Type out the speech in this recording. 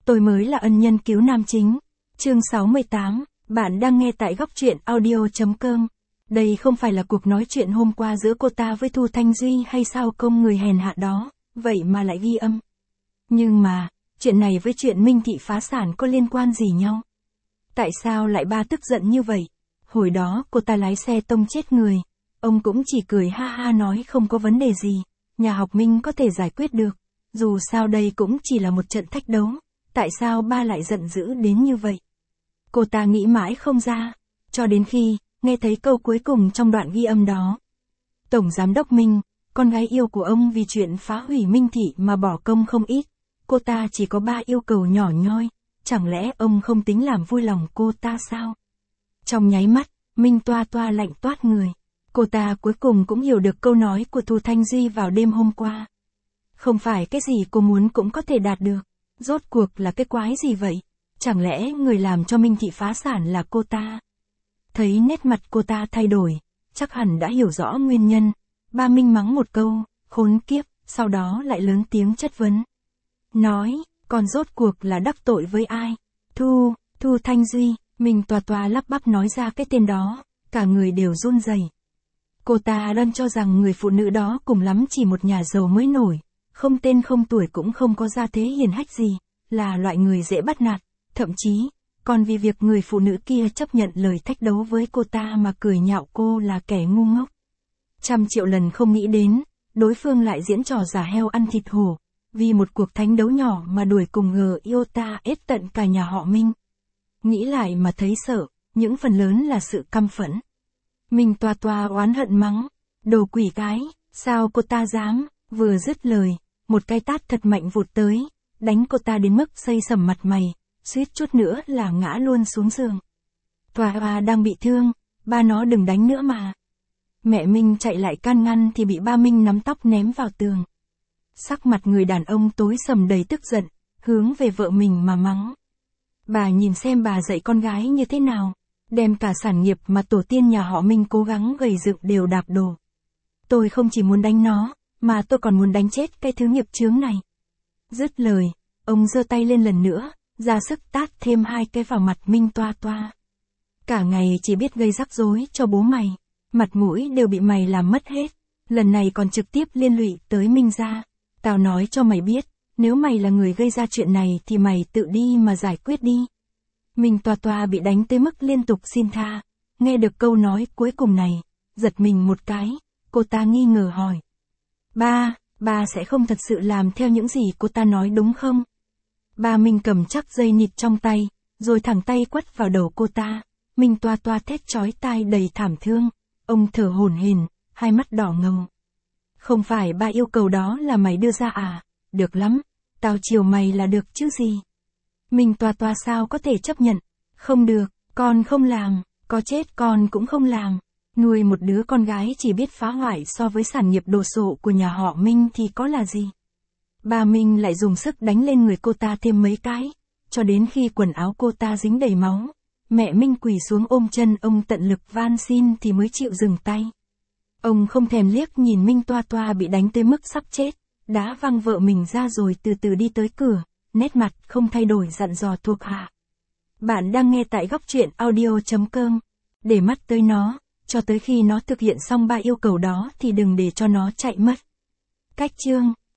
Tôi mới là ân nhân cứu nam chính. Chương 68, bạn đang nghe tại góc truyện audio.com. Đây không phải là cuộc nói chuyện hôm qua giữa cô ta với Thu Thanh Duy hay sao công người hèn hạ đó, vậy mà lại ghi âm. Nhưng mà, chuyện này với chuyện Minh Thị phá sản có liên quan gì nhau? Tại sao lại ba tức giận như vậy? Hồi đó cô ta lái xe tông chết người. Ông cũng chỉ cười ha ha nói không có vấn đề gì. Nhà học Minh có thể giải quyết được. Dù sao đây cũng chỉ là một trận thách đấu. Tại sao ba lại giận dữ đến như vậy? Cô ta nghĩ mãi không ra. Cho đến khi, nghe thấy câu cuối cùng trong đoạn ghi âm đó. Tổng Giám đốc Minh, con gái yêu của ông vì chuyện phá hủy Minh Thị mà bỏ công không ít. Cô ta chỉ có 3 yêu cầu nhỏ nhoi. Chẳng lẽ ông không tính làm vui lòng cô ta sao? Trong nháy mắt, Minh toa toa lạnh toát người. Cô ta cuối cùng cũng hiểu được câu nói của Thu Thanh Duy vào đêm hôm qua. Không phải cái gì cô muốn cũng có thể đạt được. Rốt cuộc là cái quái gì vậy? Chẳng lẽ người làm cho Minh Thị phá sản là cô ta? Thấy nét mặt cô ta thay đổi, chắc hẳn đã hiểu rõ nguyên nhân. Ba Minh mắng một câu, khốn kiếp, sau đó lại lớn tiếng chất vấn. Nói, còn rốt cuộc là đắc tội với ai? Thu Thanh Duy, Minh toa toa lắp bắp nói ra cái tên đó, cả người đều run rẩy. Cô ta đơn cho rằng người phụ nữ đó cùng lắm chỉ một nhà giàu mới nổi, không tên không tuổi cũng không có gia thế hiển hách gì, là loại người dễ bắt nạt, thậm chí, còn vì việc người phụ nữ kia chấp nhận lời thách đấu với cô ta mà cười nhạo cô là kẻ ngu ngốc. 100 triệu lần không nghĩ đến, đối phương lại diễn trò giả heo ăn thịt hổ, vì một cuộc thánh đấu nhỏ mà đuổi cùng Iota ép tận cả nhà họ Minh. Nghĩ lại mà thấy sợ, những phần lớn là sự căm phẫn. Minh toa toa oán hận mắng, đồ quỷ cái, sao cô ta dám, vừa dứt lời, một cái tát thật mạnh vụt tới, đánh cô ta đến mức xây sẩm mặt mày, suýt chút nữa là ngã luôn xuống giường. Toa đang bị thương, ba nó đừng đánh nữa mà. Mẹ Minh chạy lại can ngăn thì bị ba Minh nắm tóc ném vào tường. Sắc mặt người đàn ông tối sầm đầy tức giận, hướng về vợ mình mà mắng. Bà nhìn xem bà dạy con gái như thế nào, đem cả sản nghiệp mà tổ tiên nhà họ Minh cố gắng gầy dựng đều đạp đổ. Tôi không chỉ muốn đánh nó, mà tôi còn muốn đánh chết cái thứ nghiệp chướng này. Dứt lời, ông giơ tay lên lần nữa, ra sức tát thêm 2 cái vào mặt Minh toa toa. Cả ngày chỉ biết gây rắc rối cho bố mày, mặt mũi đều bị mày làm mất hết, lần này còn trực tiếp liên lụy tới Minh gia. Tao nói cho mày biết, nếu mày là người gây ra chuyện này thì mày tự đi mà giải quyết đi. Minh toa toa bị đánh tới mức liên tục xin tha, nghe được câu nói cuối cùng này, giật mình một cái, cô ta nghi ngờ hỏi. Ba sẽ không thật sự làm theo những gì cô ta nói đúng không? Ba Minh cầm chắc dây nịt trong tay, rồi thẳng tay quất vào đầu cô ta. Minh toa toa thét chói tai đầy thảm thương, ông thở hổn hển, hai mắt đỏ ngầu. Không phải 3 yêu cầu đó là mày đưa ra à? Được lắm, tao chiều mày là được chứ gì. Minh toa toa sao có thể chấp nhận? Không được, con không làm, có chết con cũng không làm. Nuôi một đứa con gái chỉ biết phá hoại so với sản nghiệp đồ sộ của nhà họ Minh thì có là gì. Ba Minh lại dùng sức đánh lên người cô ta thêm mấy cái, cho đến khi quần áo cô ta dính đầy máu. Mẹ Minh quỳ xuống ôm chân ông tận lực van xin thì mới chịu dừng tay. Ông không thèm liếc nhìn Minh toa toa bị đánh tới mức sắp chết, đá văng vợ mình ra rồi từ từ đi tới cửa, nét mặt không thay đổi dặn dò thuộc hạ. Bạn đang nghe tại góc truyện audio.com. Để mắt tới nó, cho tới khi nó thực hiện xong 3 yêu cầu đó thì đừng để cho nó chạy mất. Cách chương